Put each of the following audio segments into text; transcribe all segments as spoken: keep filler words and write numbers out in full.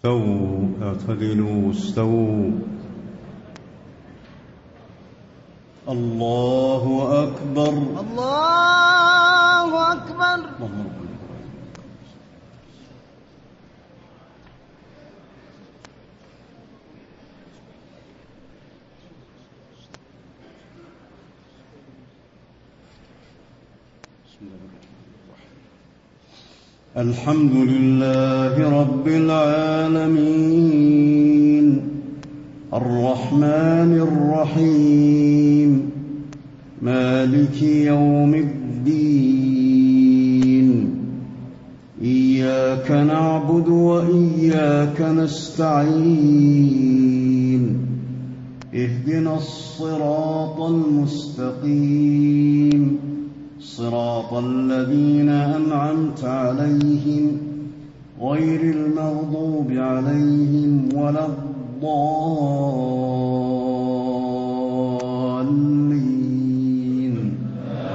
استووا اعتدلوا استووا. الله أكبر الله أكبر. الحمد لله رب العالمين الرحمن الرحيم مالك يوم الدين إياك نعبد وإياك نستعين اهدنا الصراط المستقيم صراط الذين أنعمت عليهم غير المغضوب عليهم ولا الضالين.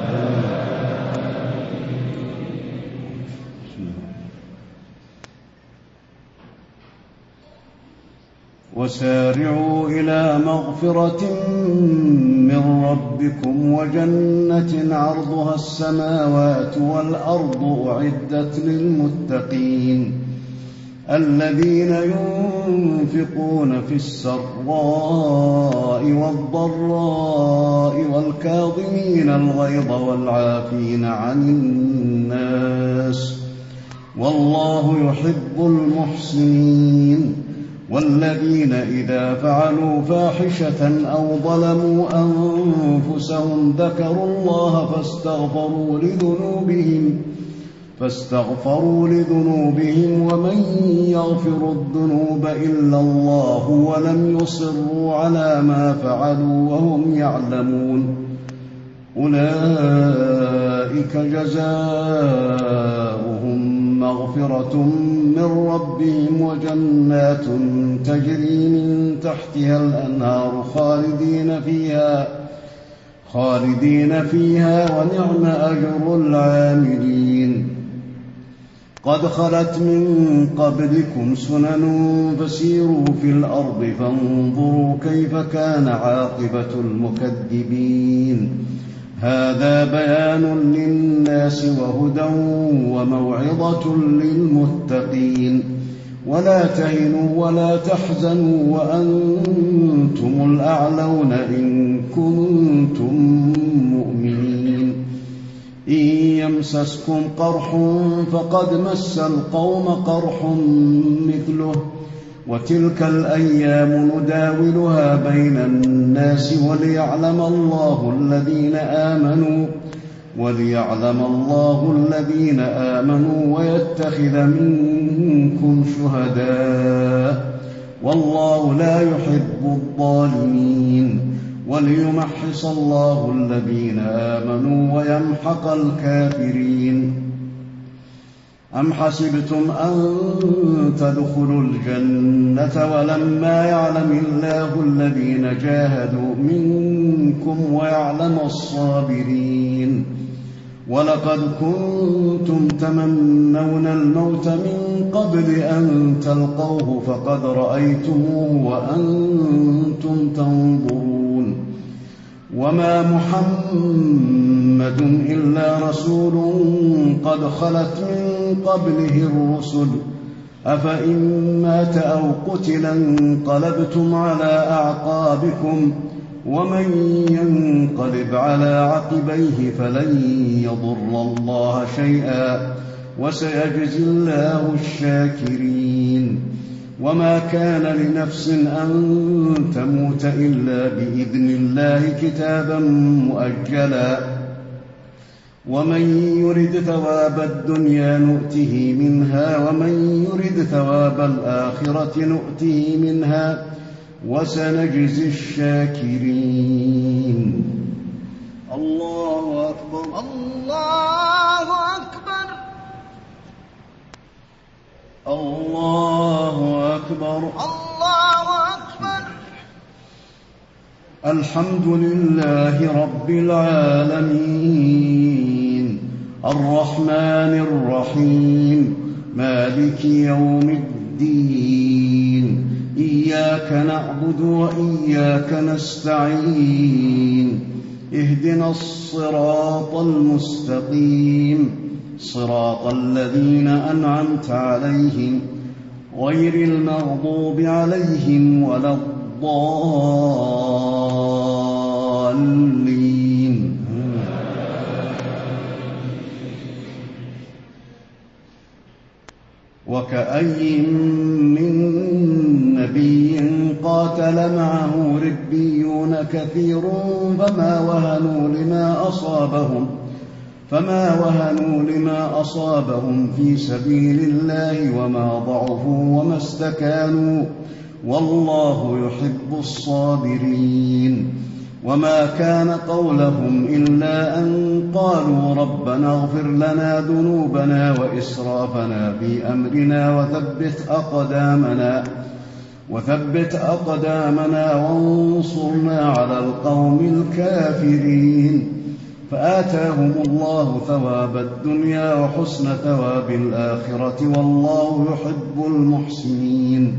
وسارعوا إلى مغفرة من ربكم وجنة عرضها السماوات والأرض أعدت للمتقين الذين ينفقون في السراء والضراء والكاظمين الغيظ والعافين عن الناس والله يحب المحسنين والذين إذا فعلوا فاحشة أو ظلموا أنفسهم ذكروا الله فاستغفروا لذنوبهم فاستغفروا لذنوبهم ومن يغفر الذنوب إلا الله ولم يصروا على ما فعلوا وهم يعلمون أولئك جزاؤهم مغفرة من ربهم وجنات تجري من تحتها الأنهار خالدين فيها خالدين فيها ونعم أجر العاملين. قد خلت من قبلكم سنن فسيروا في الأرض فانظروا كيف كان عاقبة المكذبين. هذا بيان للناس وهدى وموعظة للمتقين. ولا تهنوا ولا تحزنوا وأنتم الأعلون إن كنتم مؤمنين. إن يمسسكم قرح فقد مس القوم قرح مثله وتلك الأيام نداولها بين الناس وليعلم الله الذين آمنوا وليعلم الله الذين آمنوا ويتخذ منكم شهداء والله لا يحب الظالمين وليمحص الله الذين آمنوا ويمحق الكافرين. أم حسبتم أن تدخلوا الجنة ولما يعلم الله الذين جاهدوا منكم ويعلم الصابرين. ولقد كنتم تمنون الموت من قبل أن تلقوه فقد رأيتموه وأنتم تنظرون. وما محمد إلا رسول قد خلت من قبله الرسل أفإن مات أو قتل انقلبتم على أعقابكم ومن ينقلب على عقبيه فلن يضر الله شيئا وسيجزي الله الشاكرين. وما كان لنفس أن تموت إلا بإذن الله كتابا مؤجلا ومن يرد ثواب الدنيا نؤته منها ومن يرد ثواب الآخرة نؤته منها وسنجزي الشاكرين. الله أكبر الله أكبر الله أكبر الله أكبر. الحمد لله رب العالمين الرحمن الرحيم مالك يوم الدين الدين إياك نعبد وإياك نستعين اهدنا الصراط المستقيم صراط الذين أنعمت عليهم غير المغضوب عليهم ولا الضالين. وكأي من نبي قاتل معه ربيون كثير فما وهنوا لما أصابهم فما وهنوا لما أصابهم في سبيل الله وما ضعفوا وما استكانوا والله يحب الصابرين. وما كان قولهم إلا أن قالوا ربنا اغفر لنا ذنوبنا وإسرافنا في أمرنا وثبت أقدامنا وثبت أقدامنا وانصرنا على القوم الكافرين. فآتاهم الله ثواب الدنيا وحسن ثواب الآخرة والله يحب المحسنين.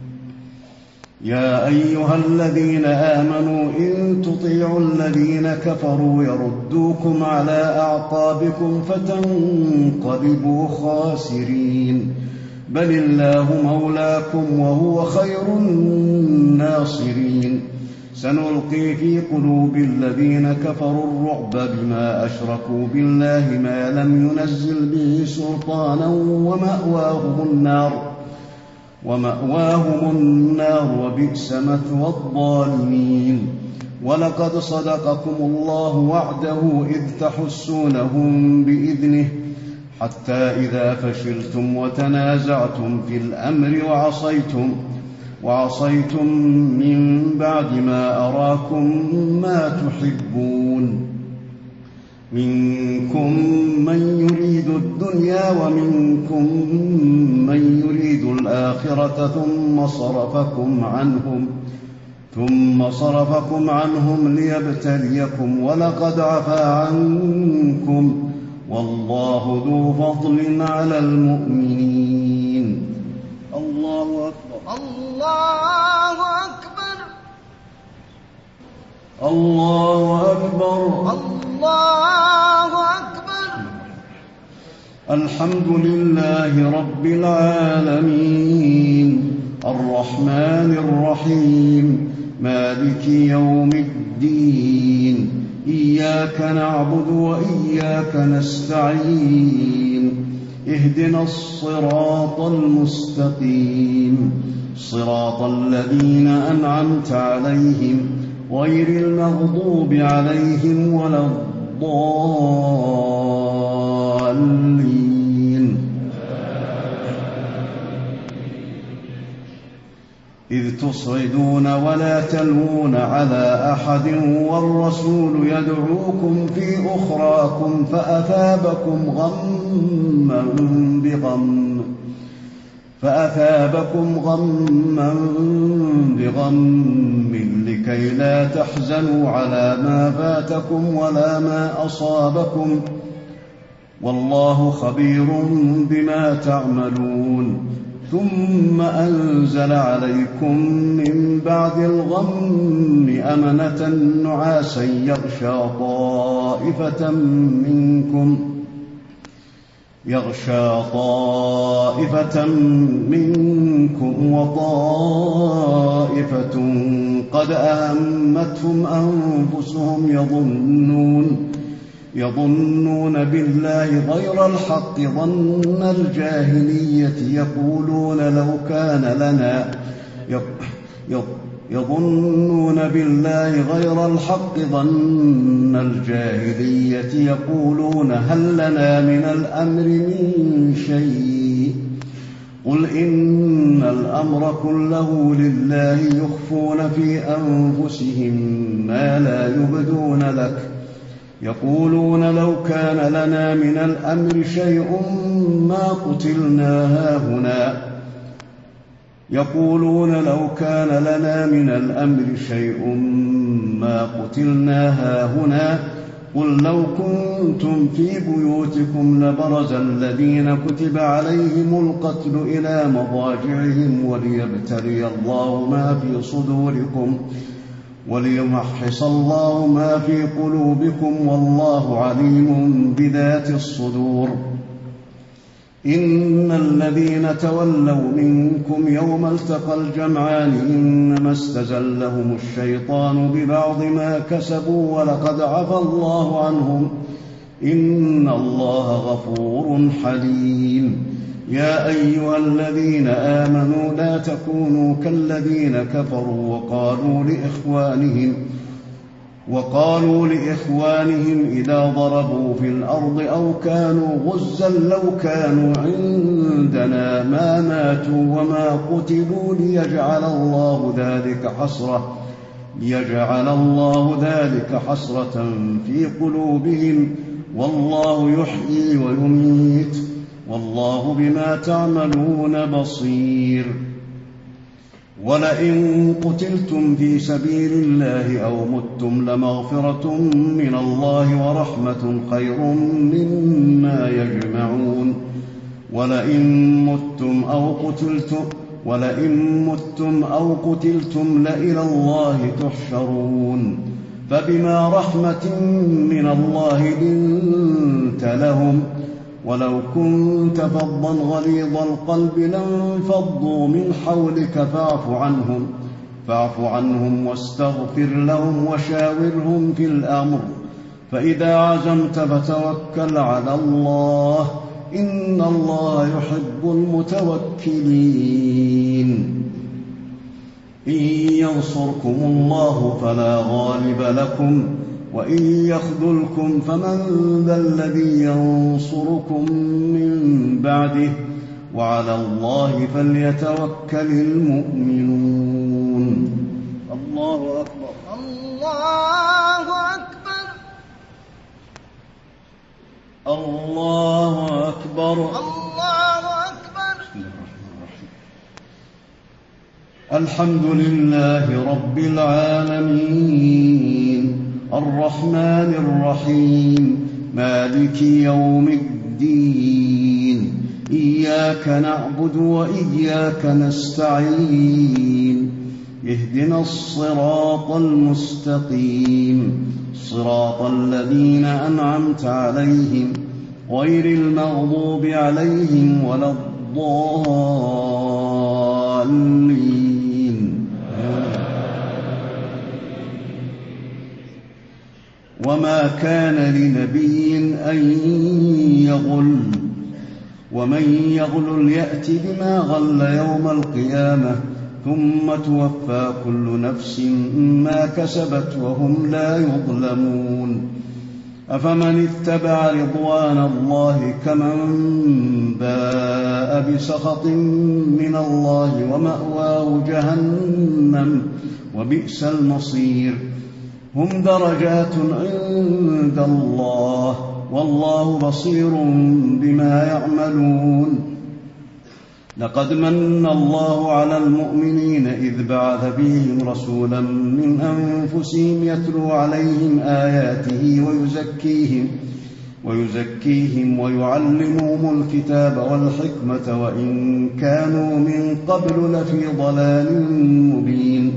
يا أيها الذين آمنوا إن تطيعوا الذين كفروا يردوكم على أعقابكم فتنقلبوا خاسرين بل الله مولاكم وهو خير الناصرين. سنلقي في قلوب الذين كفروا الرعب بما أشركوا بالله ما لم ينزل به سلطانا ومأواهم النار ومأواهم النار وبئس مثوى الظالمين. ولقد صدقكم الله وعده إذ تحسونهم بإذنه حتى إذا فشلتم وتنازعتم في الأمر وعصيتم وعصيتم من بعد ما أراكم ما تحبون منكم من يريد الدنيا ومنكم من يريد الآخرة ثم صرفكم عنهم ثم صرفكم عنهم ليبتليكم ولقد عفا عنكم والله ذو فضل على المؤمنين. الله أكبر الله أكبر الله أكبر الله أكبر. الحمد لله رب العالمين الرحمن الرحيم مالك يوم الدين إياك نعبد وإياك نستعين اهدنا الصراط المستقيم صراط الذين أنعمت عليهم غير المغضوب عليهم ولا الضالين. إذ تصعدون ولا تلوون على أحد والرسول يدعوكم في أخراكم فأثابكم غما بغم فأثابكم غما بغم لكي لا تحزنوا على ما فاتكم ولا ما أصابكم والله خبير بما تعملون. ثم أنزل عليكم من بعد الغم أمنة نعاسا يغشى طائفة منكم يغشى طائفة منكم وطائفة قد أهمتهم أنفسهم يظنون يظنون بالله غير الحق ظن الجاهلية يقولون لو كان لنا يظنون بالله غير الحق ظن الجاهلية يقولون هل لنا من الأمر من شيء قل إن الأمر كله لله يخفون في أنفسهم ما لا يبدون لك يقولون لو كان لنا من الأمر شيء ما قتلنا هاهنا يقولون لو كان لنا من الأمر شيء ما قتلنا هاهنا قل لو كنتم في بيوتكم لبرز الذين كتب عليهم القتل إلى مضاجعهم وليبتلي الله ما في صدوركم وليمحص الله ما في قلوبكم والله عليم بذات الصدور. إن الذين تولوا منكم يوم التقى الجمعان إنما استزلهم الشيطان ببعض ما كسبوا ولقد عفى الله عنهم إن الله غفور حليم. يا أيها الذين آمنوا لا تكونوا كالذين كفروا وقالوا لإخوانهم وقالوا لإخوانهم إذا ضربوا في الأرض أو كانوا غزا لو كانوا عندنا ما ماتوا وما قتلوا ليجعل الله ذلك حسرة ليجعل الله ذلك حسرة في قلوبهم والله يحيي ويميت والله بما تعملون بصير. ولئن قتلتم في سبيل الله أو متم لمغفرة من الله ورحمة خير مما يجمعون. ولئن متم أو قتلتم ولئن متم أو قتلتم لإلى الله تحشرون. فبما رحمة من الله لنت لهم ولو كنت فظا غليظ القلب لانفضوا من حولك فاعف عنهم فاعف عنهم واستغفر لهم وشاورهم في الأمر فإذا عزمت فتوكل على الله إن الله يحب المتوكلين. إن ينصركم الله فلا غالب لكم وإن يخذلكم فمن ذا الذي ينصركم من بعده وعلى الله فليتوكل المؤمنون. الله أكبر الله أكبر الله أكبر الله أكبر. الحمد لله رب العالمين الرحمن الرحيم مالك يوم الدين إياك نعبد وإياك نستعين اهدنا الصراط المستقيم صراط الذين أنعمت عليهم غير المغضوب عليهم ولا الضالين. وما كان لنبي أن يغل ومن يغل يأت بما غل يوم القيامة ثم توفى كل نفس ما كسبت وهم لا يظلمون. أفمن اتبع رضوان الله كمن باء بسخط من الله ومأواه جهنم وبئس المصير. هم درجات عند الله والله بصير بما يعملون. لقد من الله على المؤمنين إذ بعث فيهم رسولا من أنفسهم يتلو عليهم آياته ويزكيهم ويزكيهم ويعلمهم الكتاب والحكمة وإن كانوا من قبل لفي ضلال مبين.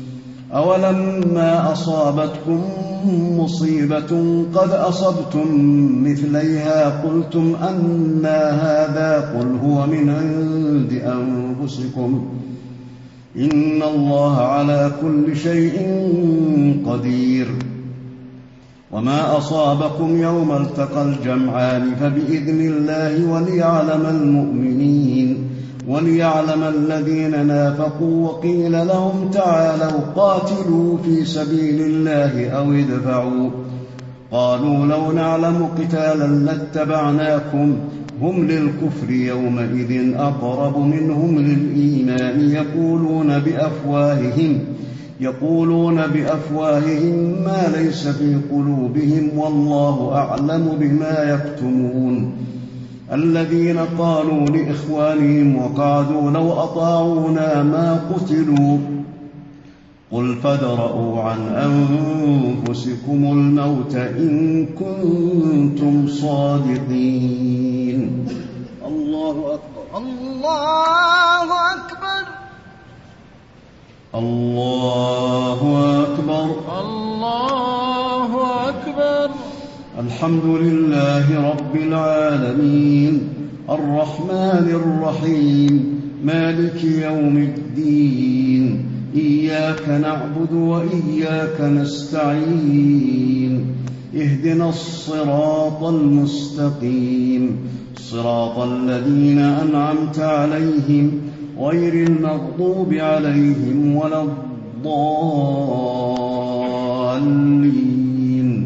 أولما أصابتكم مصيبة قد أصبتم مثليها قلتم أنى هذا قل هو من عند أنفسكم إن الله على كل شيء قدير. وما أصابكم يوم التقى الجمعان فبإذن الله وليعلم المؤمنين وليعلم الذين نافقوا وقيل لهم تعالوا قاتلوا في سبيل الله أو ادفعوا قالوا لو نعلم قتالا لاتبعناكم هم للكفر يومئذ أقرب منهم للإيمان يقولون بأفواههم يقولون بأفواههم ما ليس في قلوبهم والله أعلم بما يكتمون. الذين قالوا لإخوانهم وقعدوا لو أطاعونا ما قتلوا قل فادرءوا عن أنفسكم الموت إن كنتم صادقين. الله أكبر. الله أكبر. الله أكبر. الله أكبر. الحمد لله رب العالمين الرحمن الرحيم مالك يوم الدين إياك نعبد وإياك نستعين اهدنا الصراط المستقيم صراط الذين أنعمت عليهم غير المغضوب عليهم ولا الضالين.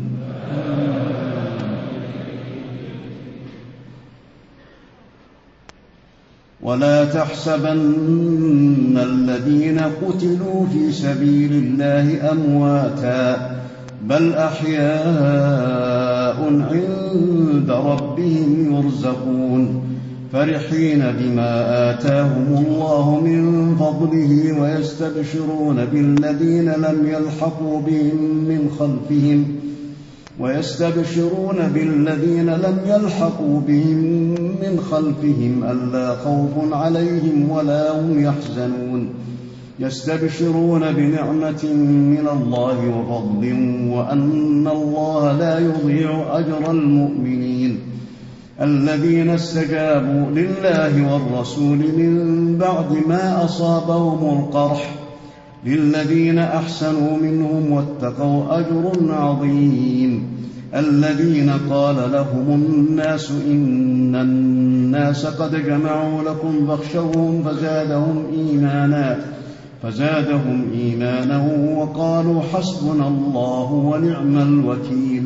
ولا تحسبن الذين قتلوا في سبيل الله أمواتا بل أحياء عند ربهم يرزقون فرحين بما آتاهم الله من فضله ويستبشرون بالذين لم يلحقوا بهم من خلفهم ويستبشرون بالذين لم يلحقوا بهم من خلفهم ألا خوف عليهم ولا هم يحزنون يستبشرون بنعمة من الله وفضل وأن الله لا يضيع أجر المؤمنين الذين استجابوا لله والرسول من بعد ما أصابهم القرح للذين أحسنوا منهم واتقوا أجر عظيم الذين قال لهم الناس إن الناس قد جمعوا لكم فاخشوهم فزادهم إيمانا فزادهم إيمانا وقالوا حسبنا الله ونعم الوكيل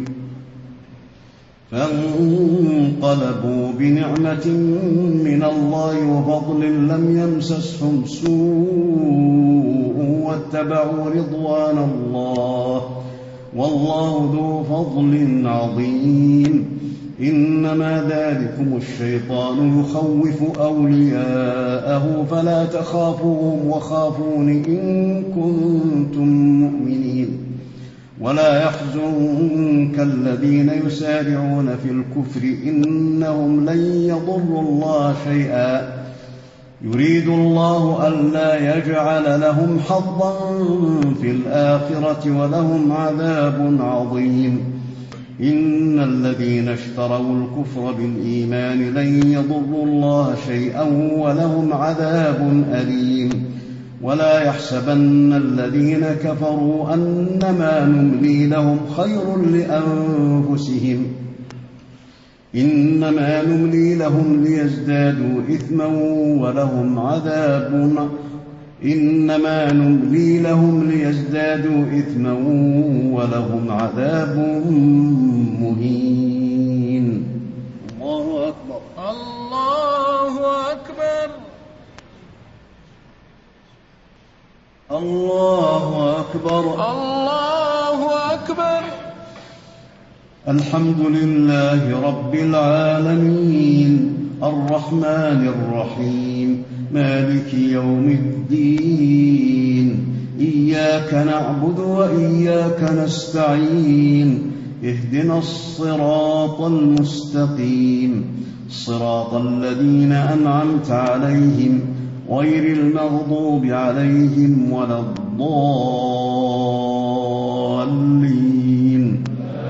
فانقلبوا بنعمة من الله وفضل لم يمسسهم سوء واتبعوا رضوان الله والله ذو فضل عظيم إنما ذلكم الشيطان يخوف أولياءه فلا تخافوهم وخافون إن كنتم مؤمنين ولا يحزنك الذين يسارعون في الكفر إنهم لن يضروا الله شيئا يريد الله ألا يجعل لهم حظا في الآخرة ولهم عذاب عظيم إن الذين اشتروا الكفر بالإيمان لن يضروا الله شيئا ولهم عذاب أليم ولا يحسبن الذين كفروا أنما نملي لهم خير لأنفسهم إنما نملي لهم ليزدادوا إثما ولهم عذاب إنما نملي لهم ليزدادوا إثما ولهم عذاب مهين. الله أكبر. الله أكبر. الله أكبر. الله أكبر. الحمد لله رب العالمين الرحمن الرحيم مالك يوم الدين إياك نعبد وإياك نستعين اهدنا الصراط المستقيم صراط الذين أنعمت عليهم غير المغضوب عليهم ولا الضالين.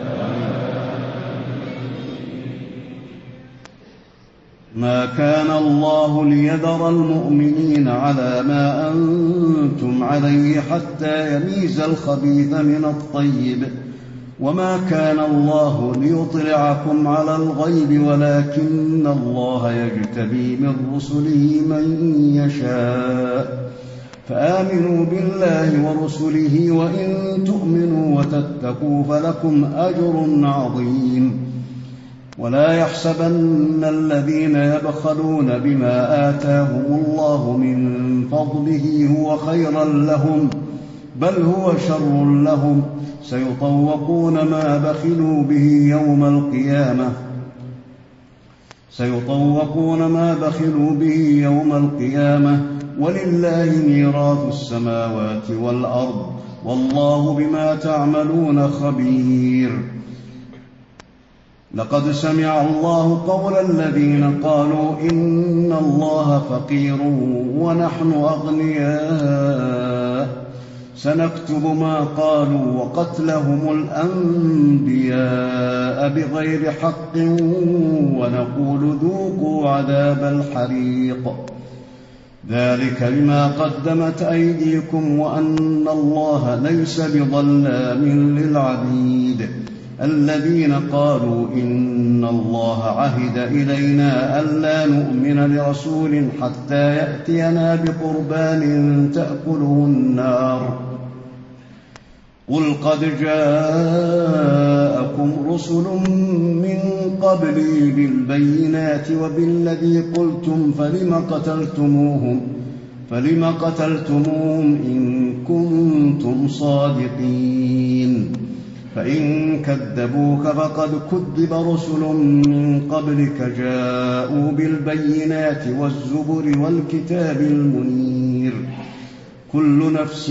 ما كان الله ليذر المؤمنين على ما أنتم عليه حتى يميز الخبيث من الطيب وما كان الله ليطلعكم على الغيب ولكن الله يجتبي من رسله من يشاء فآمنوا بالله ورسله وإن تؤمنوا وتتقوا فلكم أجر عظيم ولا يحسبن الذين يبخلون بما آتاهم الله من فضله هو خيرا لهم بل هو شر لهم سيطوقون ما بخلوا به يوم القيامة سيطوقون ما بخلوا به يوم القيامة ولله ميراث السماوات والأرض والله بما تعملون خبير. لقد سمع الله قول الذين قالوا إن الله فقير ونحن أغنياء سنكتب ما قالوا وقتلهم الأنبياء بغير حق ونقول ذوقوا عذاب الحريق ذلك بما قدمت أيديكم وأن الله ليس بظلام للعبيد. الذين قالوا إن الله عهد إلينا ألا نؤمن لرسول حتى يأتينا بقربان تأكله النار قل قد جاءكم رسل من قبلي بالبينات وبالذي قلتم فلم قتلتموهم فلم قتلتموهم إن كنتم صادقين. فإن كذبوك فقد كذب رسل من قبلك جاءوا بالبينات والزبر والكتاب المنير. كل نفس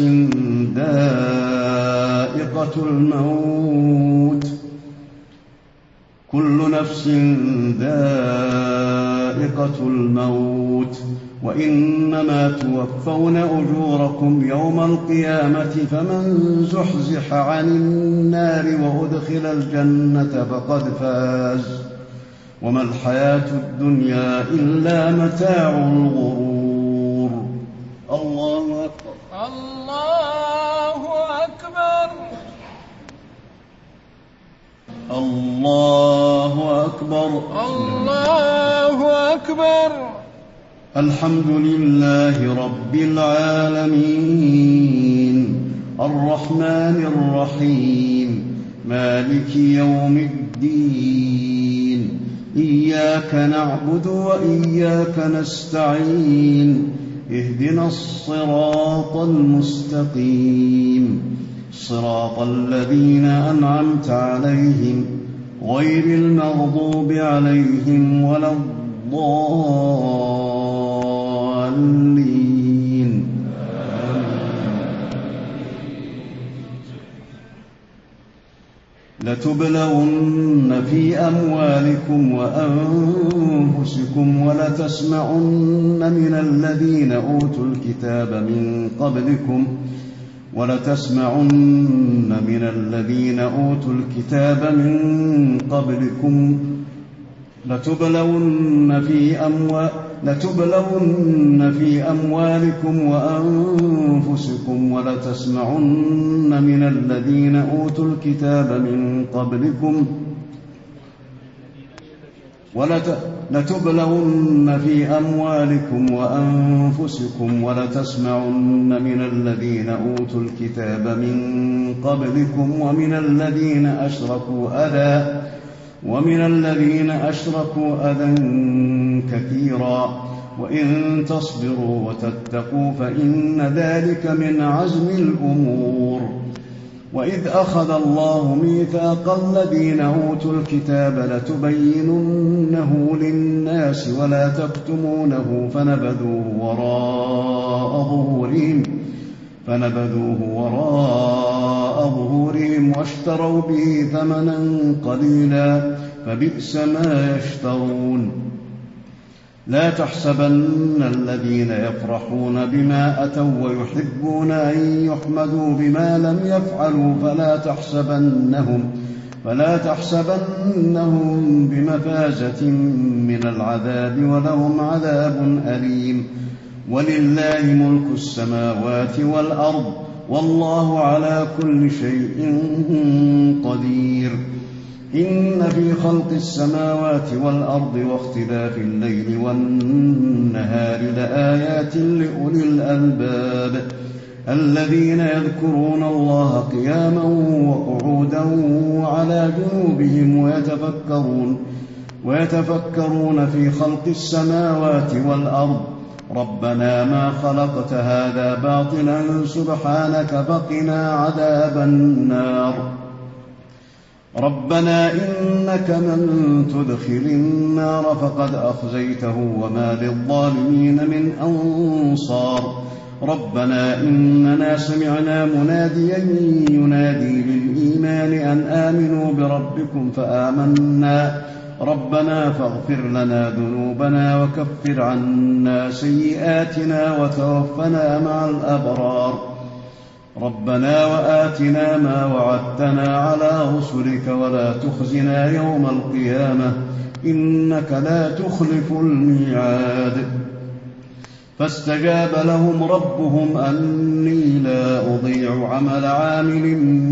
ذائقة الموت كل نفس ذائقة الموت وإنما توفون أجوركم يوم القيامة فمن زحزح عن النار وأدخل الجنة فقد فاز وما الحياة الدنيا إلا متاع الغرور. الله أكبر الله أكبر الله أكبر الله أكبر. الحمد لله رب العالمين الرحمن الرحيم مالك يوم الدين إياك نعبد وإياك نستعين اهدنا الصراط المستقيم صراط الذين أنعمت عليهم غير المغضوب عليهم ولا الضالين. لتبلون في أموالكم وأنفسكم ولتسمعن من الذين أوتوا الكتاب من قبلكم ولتسمعن من الذين أوتوا الكتاب من قبلكم لتبلون في أموال لتبلون في أموالكم وأنفسكم ولتسمعن من الذين أوتوا الكتاب من قبلكم لتبلون في أموالكم وأنفسكم ولتسمعن من الذين أوتوا الكتاب من قبلكم ومن الذين أشركوا أذى ومن الذين أشركوا أذى كثيرا وإن تصبروا وتتقوا فإن ذلك من عزم الأمور. وإذ أخذ الله ميثاق الذين أوتوا الكتاب لتبيننه للناس ولا تكتمونه فنبذوه وراء ظهورهم فنبذوه وراء ظهورهم واشتروا به ثمنا قليلا فبئس ما يشترون. لا تحسبن الذين يفرحون بما أتوا ويحبون أن يحمدوا بما لم يفعلوا فلا تحسبنهم فلا تحسبنهم بمفازة من العذاب ولهم عذاب أليم. ولله ملك السماوات والأرض والله على كل شيء قدير. إن في خلق السماوات والأرض واختلاف الليل والنهار لآيات لأولي الألباب الذين يذكرون الله قياما وقعودا وعلى جنوبهم ويتفكرون ويتفكرون في خلق السماوات والأرض ربنا ما خلقت هذا باطلا سبحانك فقنا عذاب النار. ربنا إنك من تدخل النار فقد أخزيته وما للظالمين من أنصار ربنا إننا سمعنا مناديا ينادي للإيمان أن آمنوا بربكم فآمنا ربنا فاغفر لنا ذنوبنا وكفر عنا سيئاتنا وتوفنا مع الأبرار ربنا وآتنا ما وعدتنا على رسلك ولا تخزنا يوم القيامة إنك لا تخلف الميعاد فاستجاب لهم ربهم أني لا أضيع عمل عامل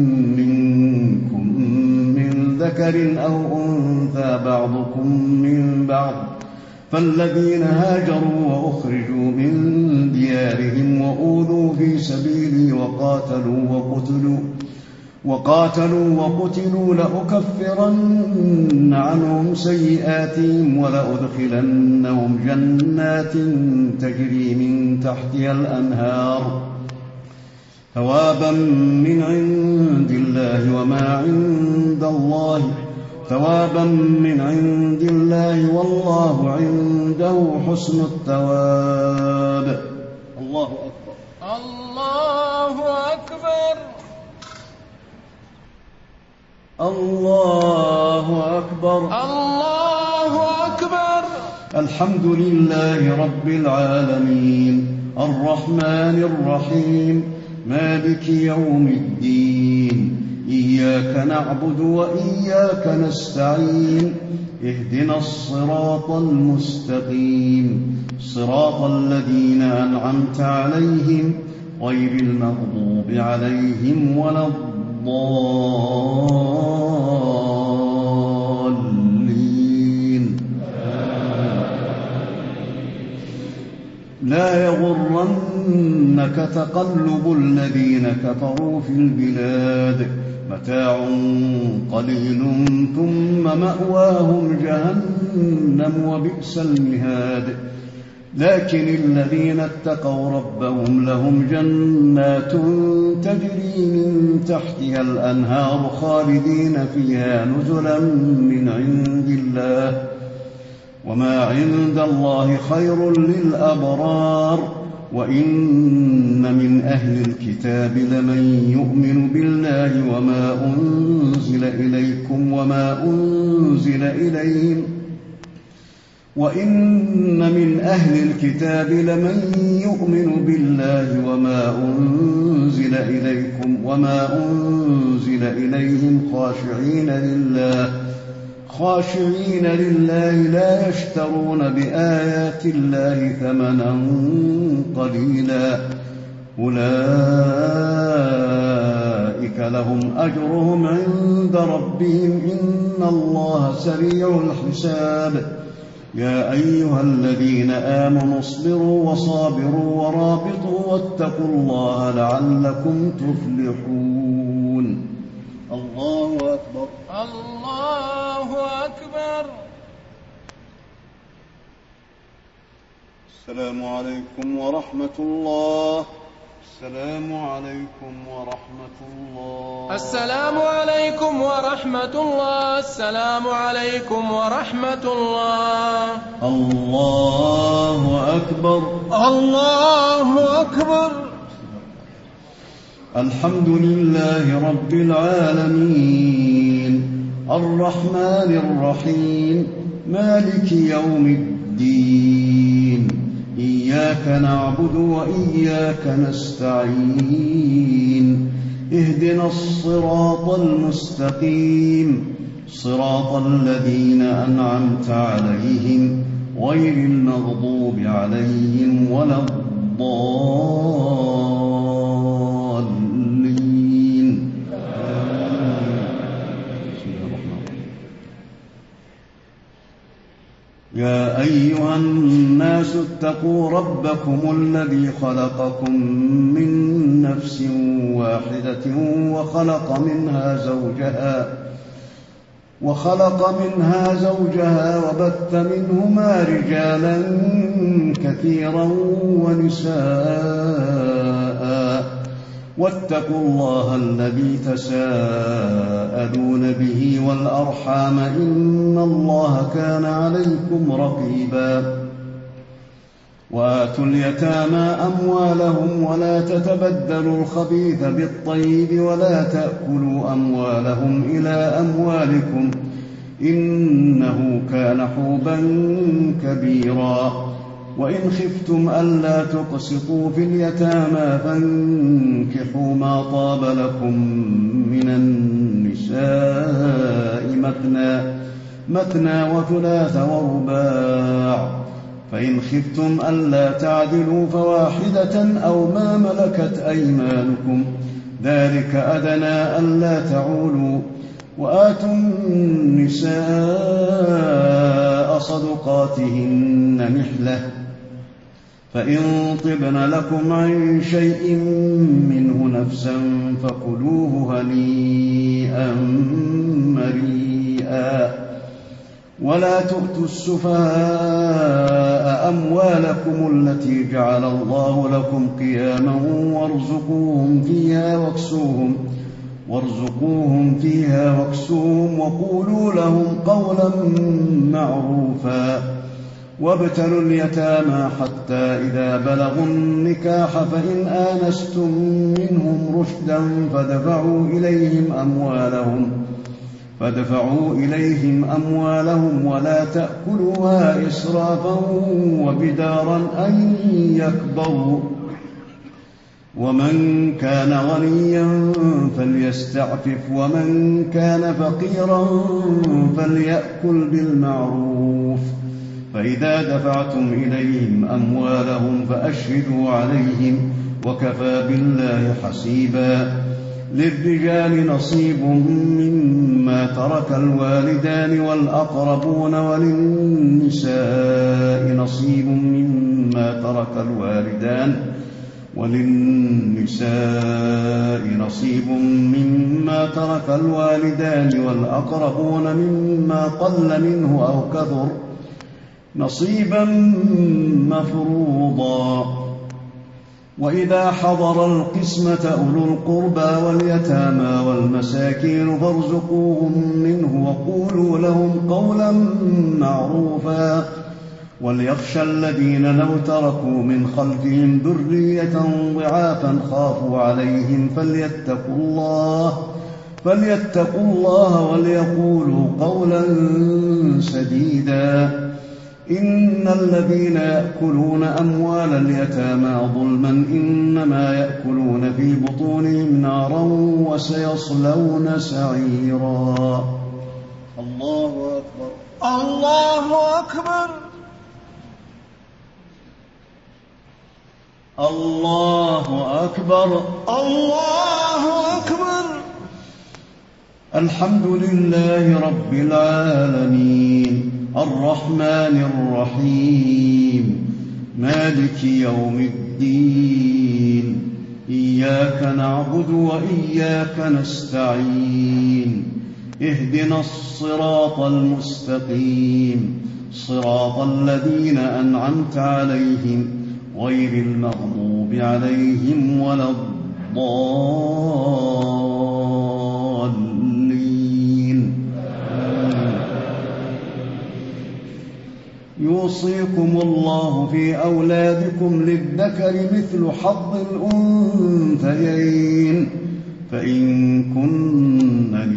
منكم من ذكر أو أنثى بعضكم من بعض فالذين هاجروا وأخرجوا من ديارهم وأوذوا في سبيلي وقاتلوا وقتلوا وقاتلوا وقتلوا لأكفرن عنهم سيئاتهم ولأدخلنهم جنات تجري من تحتها الأنهار ثوابا من عند الله وما عند الله ثوابا من عند الله والله عنده حسن الثواب. الله أكبر. الله أكبر. الله أكبر. الله أكبر. الحمد لله رب العالمين الرحمن الرحيم مالك يوم الدين إياك نعبد وإياك نستعين اهدنا الصراط المستقيم صراط الذين أنعمت عليهم غير المغضوب عليهم ولا الضالين. لا يغرنك تقلب الذين كفروا في البلاد متاع قليل ثم مأواهم جهنم وبئس المهاد لكن الذين اتقوا ربهم لهم جنات تجري من تحتها الأنهار خالدين فيها نزلا من عند الله وما عند الله خير للأبرار وإن من أهل الكتاب لمن يؤمن بالله وما أنزل إليكم وما أنزل إليهم وإن من أهل الكتاب لمن يؤمن بالله وما أنزل إليكم وما أنزل إليهم خاشعين لله خاشعين لله لا يشترون بآيات الله ثمنا قليلا أولئك لهم أجرهم عند ربهم إن الله سريع الحساب. يا أيها الذين آمنوا اصبروا وصابروا ورابطوا واتقوا الله لعلكم تفلحون. الله أكبر. الله أكبر. السلام عليكم ورحمة الله. السلام عليكم ورحمة الله. السلام عليكم ورحمة الله. السلام عليكم ورحمة الله. الله أكبر. الله أكبر. الحمد لله رب العالمين الرحمن الرحيم مالك يوم الدين إياك نعبد وإياك نستعين اهدنا الصراط المستقيم صراط الذين أنعمت عليهم غير المغضوب عليهم ولا الضالين. يا أيها الناس اتقوا ربكم الذي خلقكم من نفس واحدة وخلق منها زوجها وخلق منها زوجها وبث منهما رجالا كثيرا ونساء واتقوا الله الذي تساءلون به والأرحام إن الله كان عليكم رقيبا وآتوا اليتامى أموالهم ولا تتبدلوا الخبيث بالطيب ولا تأكلوا أموالهم إلى أموالكم إنه كان حوبا كبيرا وإن خفتم ألا تقسطوا في اليتامى فانكحوا ما طاب لكم من النساء مثنى مثنى وثلاث ورباع فإن خفتم ألا تعدلوا فواحدة أو ما ملكت أيمانكم ذلك أدنى ألا تعولوا وآتوا النساء صدقاتهن نحلة فإن طبن لكم عن شيء منه نفسا فكلوه هنيئا مريئا ولا تؤتوا السفهاء أموالكم التي جعل الله لكم قياما وارزقوهم فيها واكسوهم وارزقوهم فيها واكسوهم وقولوا لهم قولا معروفا وابتلوا اليتامى حتى إذا بلغوا النكاح فإن آنستم منهم رشدا فدفعوا إليهم أموالهم فدفعوا إليهم أموالهم ولا تأكلوها إسرافا وبدارا أن يكبروا ومن كان غنيا فليستعفف ومن كان فقيرا فليأكل بالمعروف فإذا دفعتم إليهم أموالهم فأشهدوا عليهم وكفى بالله حسيبا للرجال نصيب مما ترك الوالدان والأقربون وللنساء نصيب مما ترك الوالدان وللنساء نصيب مما ترك الوالدان والأقربون مما قل منه أو كثر نصيبا مفروضا وإذا حضر القسمة أولو القربى واليتامى والمساكين فارزقوهم منه وقولوا لهم قولا معروفا وليخشى الذين لو تركوا من خلفهم ذرية ضعافا خافوا عليهم فليتقوا الله فليتقوا الله وليقولوا قولا سديدا إن الذين يأكلون أموال اليتامى ظلما إنما يأكلون في بطونهم نارا وسيصلون سعيرا. الله أكبر الله أكبر الله أكبر الله أكبر. الحمد لله رب العالمين الرحمن الرحيم مالك يوم الدين إياك نعبد وإياك نستعين اهدنا الصراط المستقيم صراط الذين أنعمت عليهم غير المغضوب عليهم ولا الضالين. يوصيكم الله في أولادكم للذكر مثل حظ الأنثيين فإن كن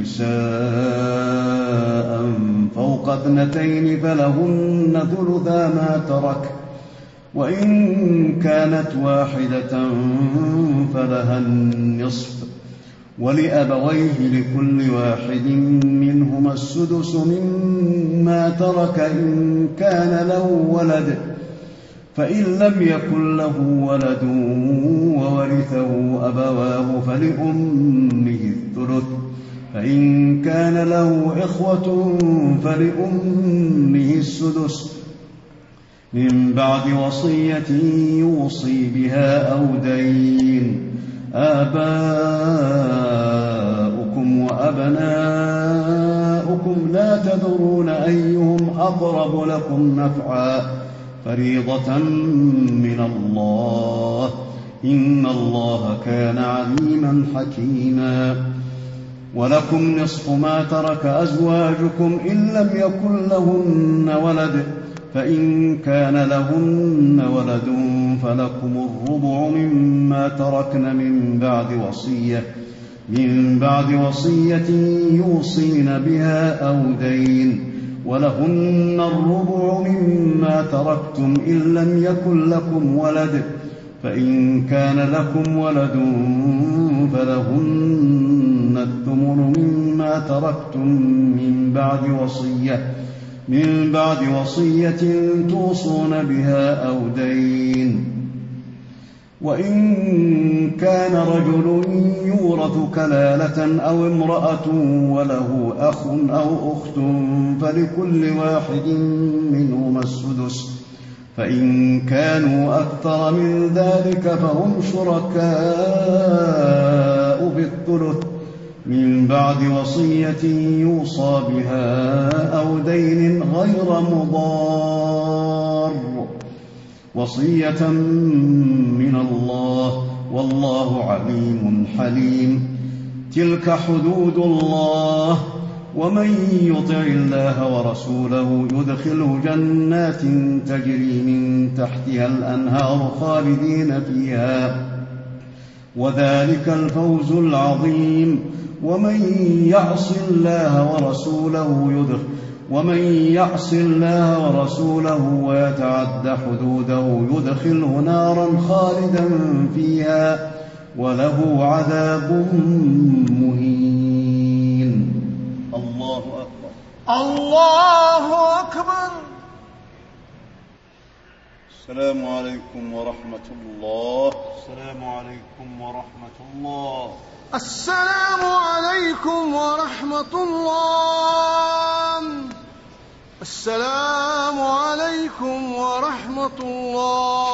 نساء فوق اثنتين فلهن ثلثا ما ترك وإن كانت واحدة فلها النصف ولأبويه لكل واحد منهما السدس مما ترك إن كان له ولد فإن لم يكن له ولد وورثه أبواه فلأمه الثلث فإن كان له إخوة فلأمه السدس من بعد وصية يوصي بها أو دين. آباؤكم وأبناؤكم لا تدرون أيهم أقرب لكم نفعا فريضة من الله إن الله كان عليما حكيما. ولكم نصف ما ترك أزواجكم إن لم يكن لهن ولد، فإن كان لهن ولد فلكم الربع مما تركن من بعد وصية من بعد وصية يوصين بها أو دين، ولهن الربع مما تركتم إن لم يكن لكم ولد، فإن كان لكم ولد فلهن الثمن مما تركتم من بعد وصية من بعد وصية توصون بها أو دين. وإن كان رجل يورث كلالة أو امرأة وله أخ أو أخت فلكل واحد منهما السدس، فإن كانوا أكثر من ذلك فهم شركاء بالثلث من بعد وصية يوصى بها أو دين غير مضار، وصية من الله والله عليم حليم. تلك حدود الله، ومن يطع الله ورسوله يدخله جنات تجري من تحتها الأنهار خالدين فيها، وذلك الفوز العظيم. ومن يعص الله ورسوله يدخل ومن يعص الله ورسوله ويتعد حدوده يدخله نارا خالدا فيها وله عذاب مهين. الله أكبر. الله أكبر. السلام عليكم ورحمة الله. السلام عليكم ورحمة الله. السلام عليكم ورحمة الله. السلام عليكم ورحمة الله.